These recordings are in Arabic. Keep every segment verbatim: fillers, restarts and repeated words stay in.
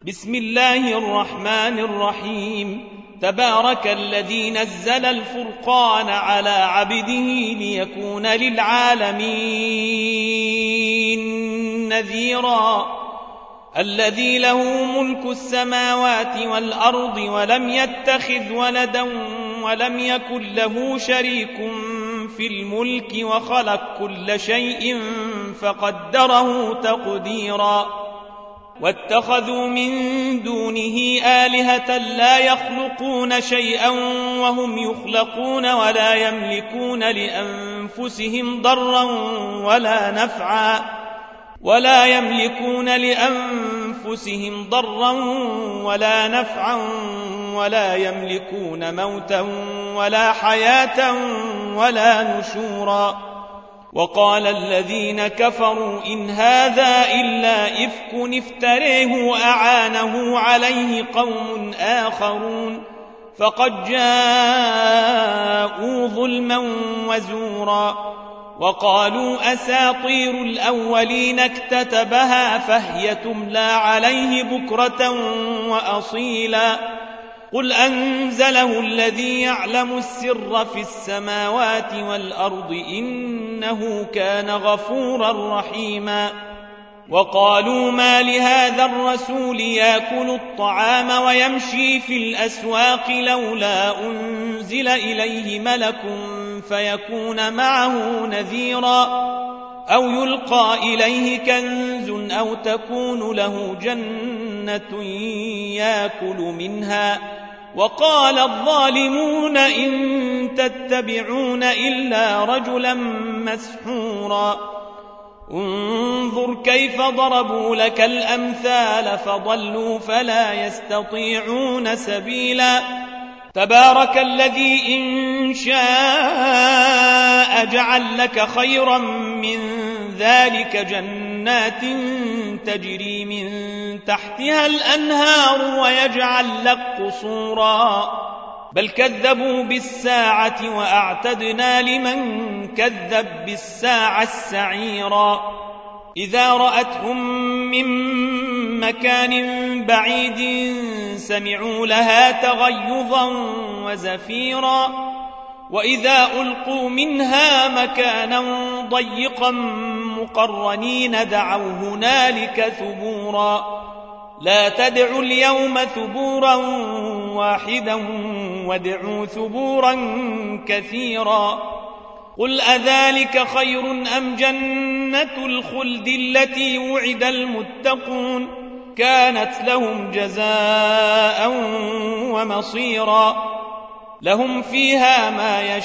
بسم الله الرحمن الرحيم. تبارك الذي نزل الفرقان على عبده ليكون للعالمين نذيرا. الذي له ملك السماوات والأرض ولم يتخذ ولدا ولم يكن له شريك في الملك وخلق كل شيء فقدره تقديرا. واتخذوا من دونه آلهة لا يخلقون شيئا وهم يخلقون ولا يملكون لأنفسهم ضرا ولا نفعا ولا يملكون لأنفسهم ضرا ولا نفعا ولا يملكون موتا ولا حياة ولا نشورا. وقال الذين كفروا إن هذا إلا إفك افتريه وأعانه عليه قوم آخرون فقد جاءوا ظلما وزورا. وقالوا أساطير الأولين اكتتبها فهي تملى عليه بكرة وأصيلا. قل أنزله الذي يعلم السر في السماوات والأرض إنه كان غفورا رحيما. وقالوا ما لهذا الرسول يأكل الطعام ويمشي في الأسواق لولا أنزل إليه ملك فيكون معه نذيرا أو يلقى إليه كنز أو تكون له جنة يأكل منها. وقال الظالمون إن تتبعون إلا رجلا مسحورا. انظر كيف ضربوا لك الأمثال فضلوا فلا يستطيعون سبيلا. تبارك الذي إن شاء جعل لك خيرا من ذلك جنات تجري من تحتها الأنهار ويجعل لك قصورا بل كذبوا بالساعة وأعتدنا لمن كذب بالساعة السعيرا. إذا رأتهم من مكان بعيد سمعوا لها تغيظا وزفيرا. وإذا ألقوا منها مكانا ضيقا مقرنين دعوا هنالك ثبورا. لا تدعوا اليوم ثبورا واحدا وادعوا ثبورا كثيرا. قل أذلك خير أم جنة الخلد التي وعد المتقون كانت لهم جزاء ومصيرا. لهم فيها ما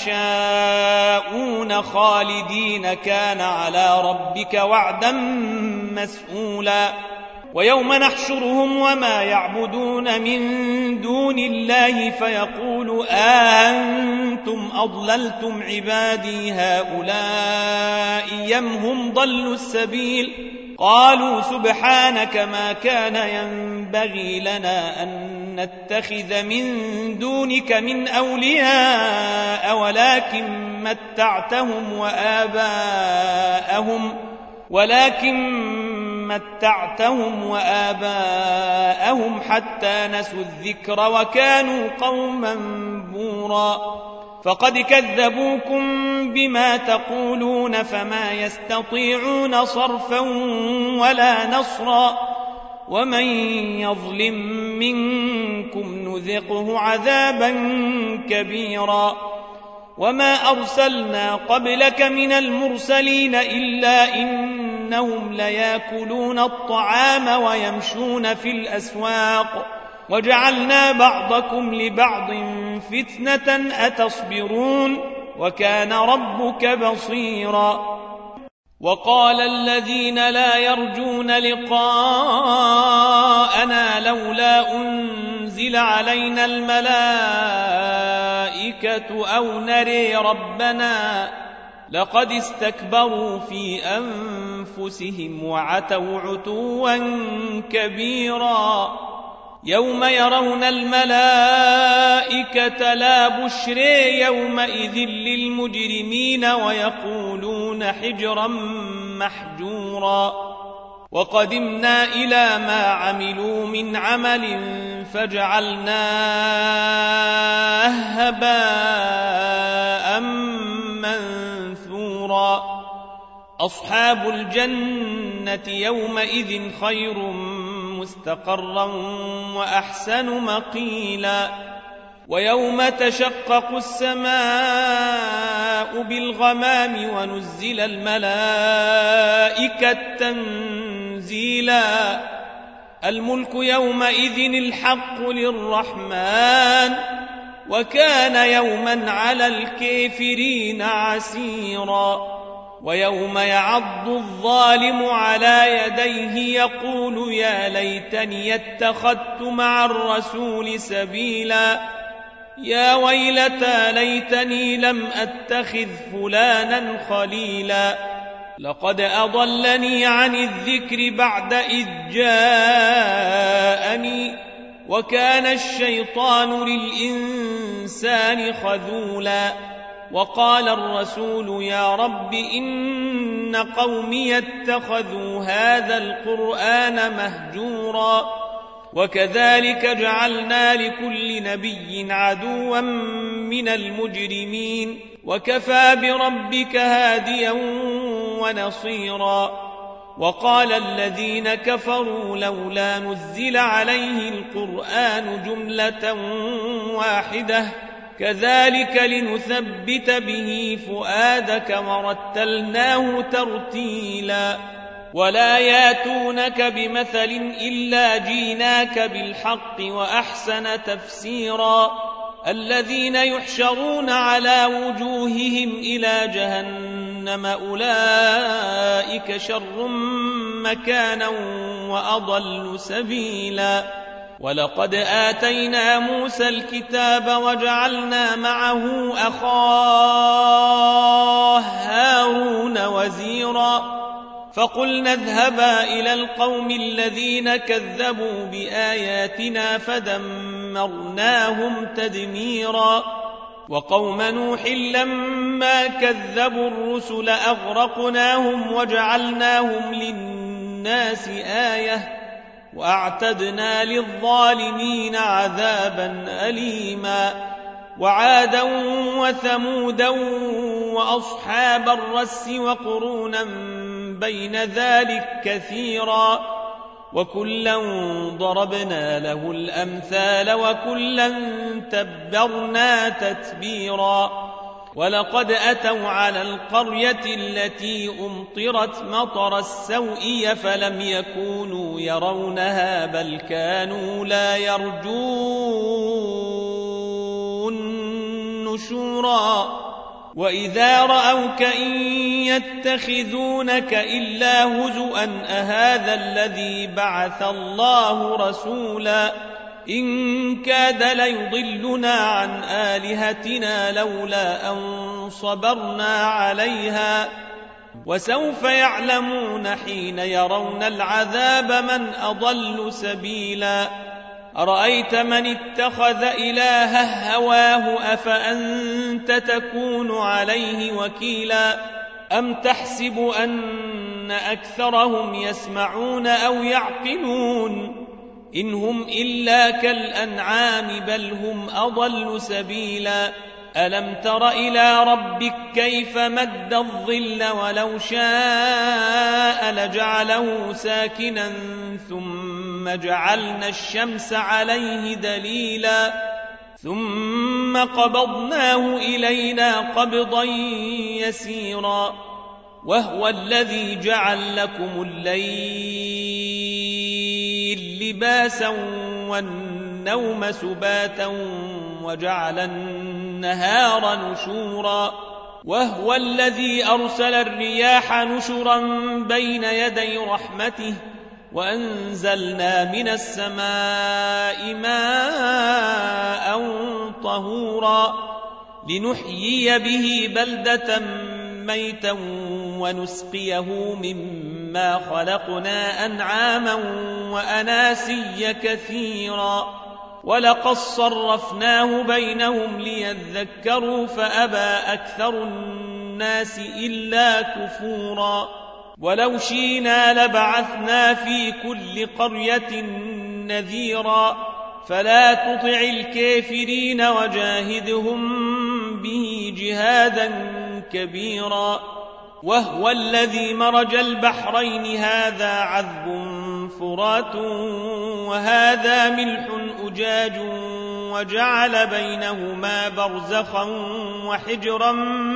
يشاءون خالدين كان على ربك وعدا مسئولا. ويوم نحشرهم وما يعبدون من دون الله فيقول أأنتم أضللتم عبادي هؤلاء أم هم ضلوا السبيل. قالوا سبحانك ما كان ينبغي لنا أن نتخذ من دونك من أولياء ولكن متعتهم وآباءهم ولكن متعتهم وآباءهم حتى نسوا الذكر وكانوا قوما بورا. فقد كذبوكم بما تقولون فما يستطيعون صرفا ولا نصرا. ومن يظلم منكم نذقه عذابا كبيرا. وما أرسلنا قبلك من المرسلين إلا إنهم ليأكلون الطعام ويمشون في الأسواق وجعلنا بعضكم لبعض فتنة أتصبرون وكان ربك بصيرا. وقال الذين لا يرجون لقاءنا لولا أنزل علينا الملائكة أو نري ربنا لقد استكبروا في أنفسهم وعتوا عتوا كبيرا. يوم يرون الملائكة لا بشرى يومئذ للمجرمين ويقولون حجرا محجورا. وقدمنا إلى ما عملوا من عمل فجعلناه هباء منثورا أصحاب الجنة يومئذ خير مستقرا وأحسن مقيلا ويوم تشقق السماء بالغمام ونزل الملائكة تنزيلا الملك يومئذ الحق للرحمن وكان يوما على الكافرين عسيرا ويوم يعض الظالم على يديه يقول يا ليتني اتخذت مع الرسول سبيلا يا ويلتى ليتني لم أتخذ فلانا خليلا لقد أضلني عن الذكر بعد إذ جاءني وكان الشيطان للإنسان خذولا وقال الرسول يا رب إن قومي اتخذوا هذا القرآن مهجورا وكذلك جعلنا لكل نبي عدوا من المجرمين وكفى بربك هاديا ونصيرا وقال الذين كفروا لولا نزل عليه القرآن جملة واحدة كذلك لنثبت به فؤادك ورتلناه ترتيلا ولا ياتونك بمثل إلا جيناك بالحق وأحسن تفسيرا الذين يحشرون على وجوههم إلى جهنم أولئك شر مكانا وأضل سبيلا ولقد آتينا موسى الكتاب وجعلنا معه أخاه هارون وزيرا فقلنا اذهبا إلى القوم الذين كذبوا بآياتنا فدمرناهم تدميرا وقوم نوح لما كذبوا الرسل أغرقناهم وجعلناهم للناس آية وأعتدنا للظالمين عذابا أليما وعادا وثمودا وأصحاب الرس وقرونا بين ذلك كثيرا وكلا ضربنا له الأمثال وكلا تبرنا تتبيرا ولقد أتوا على القرية التي أمطرت مطر السوء فلم يكونوا يرونها بل كانوا لا يرجون نشورا وإذا رأوك إن يتخذونك إلا هزؤا أهذا الذي بعث الله رسولا إن كاد ليضلنا عن آلهتنا لولا أن صبرنا عليها وسوف يعلمون حين يرون العذاب من أضل سبيلا أرأيت من اتخذ إلهه هواه أفأنت تكون عليه وكيلا أم تحسب أن أكثرهم يسمعون أو يعقلون إن هم إلا كالأنعام بل هم أضل سبيلا ألم تر إلى ربك كيف مد الظل ولو شاء لجعله ساكنا ثم جعلنا الشمس عليه دليلا ثم قبضناه إلينا قبضا يسيرا وهو الذي جعل لكم الليل لباسا والنوم سباتا وجعل النهار نشورا وهو الذي أرسل الرياح نشرا بين يدي رحمته وأنزلنا من السماء ماء طهورا لنحيي به بلدة ميتا ونسقيه مما خلقنا أنعاما وأناسيا كثيرا ولقد صرفناه بينهم ليذكروا فأبى أكثر الناس إلا كفورا ولو شئنا لبعثنا في كل قرية نذيرا فلا تطع الكافرين وجاهدهم به جهادا كبيرا وهو الذي مرج البحرين هذا عذب فرات وهذا ملح أجاج وجعل بينهما برزخا وحجرا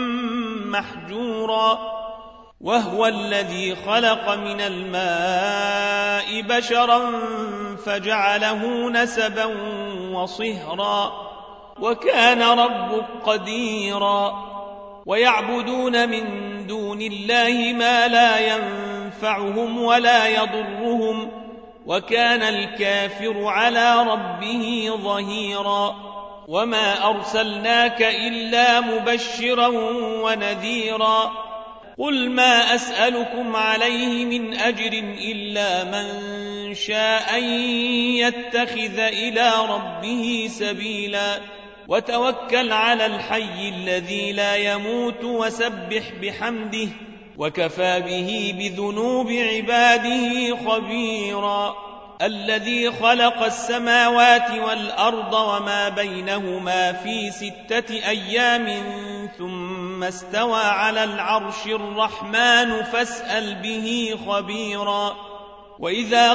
محجورا وهو الذي خلق من الماء بشرا فجعله نسبا وصهرا وكان ربك قديرا ويعبدون من دون الله ما لا ينفعهم ولا يضرهم وكان الكافر على ربه ظهيرا وما أرسلناك إلا مبشرا ونذيرا قل ما أسألكم عليه من أجر إلا من شاء أن يتخذ إلى ربه سبيلا وتوكل على الحي الذي لا يموت وسبح بحمده وكفى به بذنوب عباده خبيرا الذي خلق السماوات والأرض وما بينهما في ستة أيام ثم استوى على العرش الرحمن فاسأل به خبيرا وإذا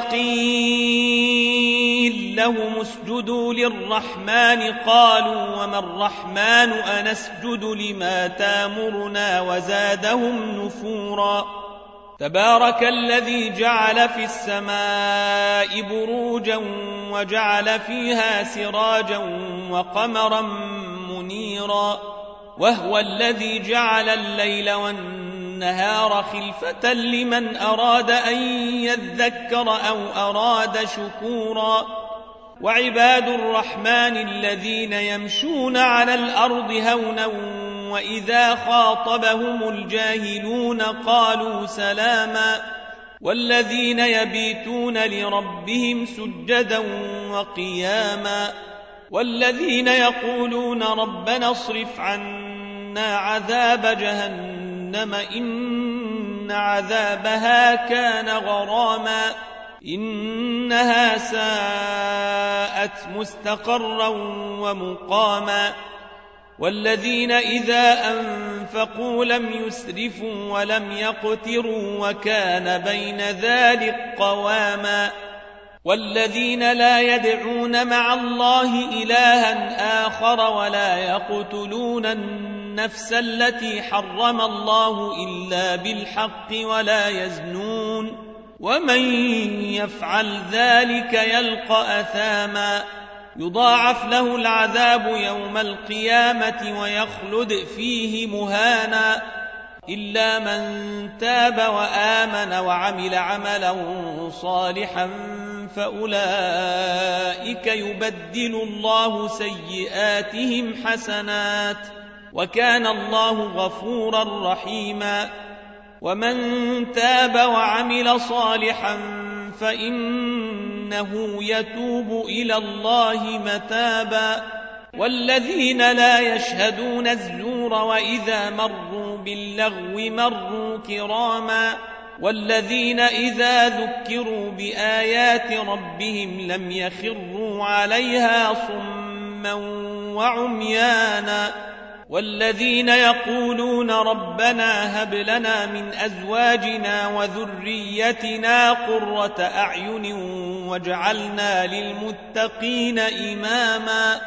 قيل لهم اسجدوا للرحمن قالوا وما الرحمن أنسجد لما تامرنا وزادهم نفورا تبارك الذي جعل في السماء بروجا وجعل فيها سراجا وقمرا منيرا وهو الذي جعل الليل والنهار خلفة لمن أراد أن يذكر أو أراد شكورا وعباد الرحمن الذين يمشون على الأرض هونا وإذا خاطبهم الجاهلون قالوا سلاما والذين يبيتون لربهم سجدا وقياما والذين يقولون ربنا اصرف عنا عذاب جهنم إن عذابها كان غراما إنها ساءت مستقرا ومقاما والذين إذا أنفقوا لم يسرفوا ولم يقتروا وكان بين ذلك قواما والذين لا يدعون مع الله إلها آخر ولا يقتلون النفس التي حرم الله إلا بالحق ولا يزنون ومن يفعل ذلك يلقى أثاما يضاعف له العذاب يوم القيامة ويخلد فيه مهانا إلا من تاب وآمن وعمل عملا صالحا فأولئك يبدل الله سيئاتهم حسنات وكان الله غفورا رحيما ومن تاب وعمل صالحا فإنه يتوب إلى الله متابا والذين لا يشهدون الزور وإذا مروا باللغو مروا كراما والذين إذا ذكروا بآيات ربهم لم يخروا عليها صما وعميانا والذين يقولون ربنا هب لنا من أزواجنا وذريتنا قرة أعين واجعلنا للمتقين إماما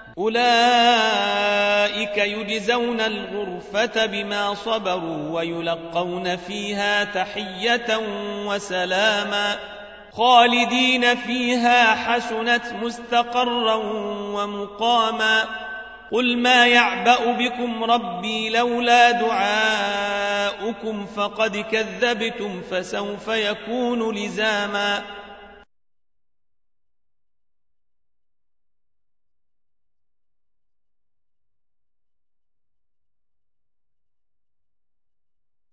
أولئك يجزون الغرفة بما صبروا ويلقون فيها تحية وسلاما خالدين فيها حسنت مستقرا ومقاما قل ما يعبأ بكم ربي لولا دعاؤكم فقد كذبتم فسوف يكون لزاما